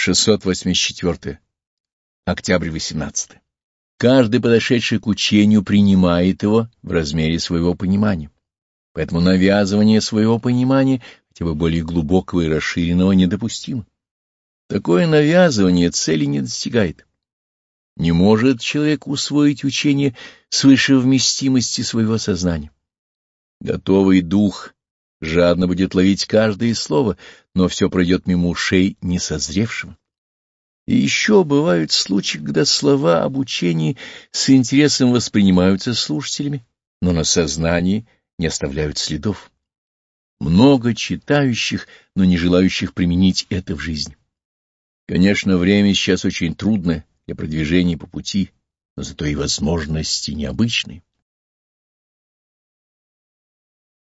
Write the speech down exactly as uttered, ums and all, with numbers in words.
шестьсот восемьдесят четыре. Октябрь восемнадцатый. Каждый, подошедший к учению, принимает его в размере своего понимания. Поэтому навязывание своего понимания, хотя бы более глубокого и расширенного, недопустимо. Такое навязывание цели не достигает. Не может человек усвоить учение свыше вместимости своего сознания. Готовый дух жадно будет ловить каждое слово, но все пройдет мимо ушей несозревшего. И еще бывают случаи, когда слова об учении с интересом воспринимаются слушателями, но на сознании не оставляют следов. Много читающих, но не желающих применить это в жизни. Конечно, время сейчас очень трудное для продвижения по пути, но зато и возможности необычные.